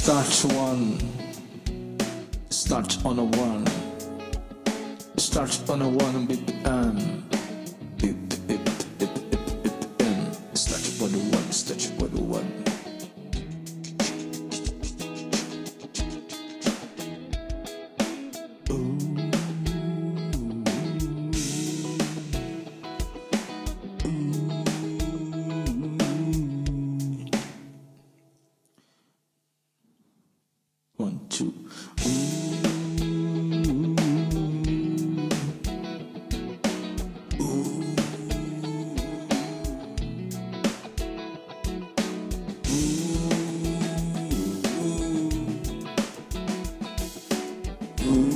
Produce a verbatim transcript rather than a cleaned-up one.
Start one, start on a one, start on a one B P M, beep beep beep beep beep beep M. Start on a one, start on a one. One, two. Ooh.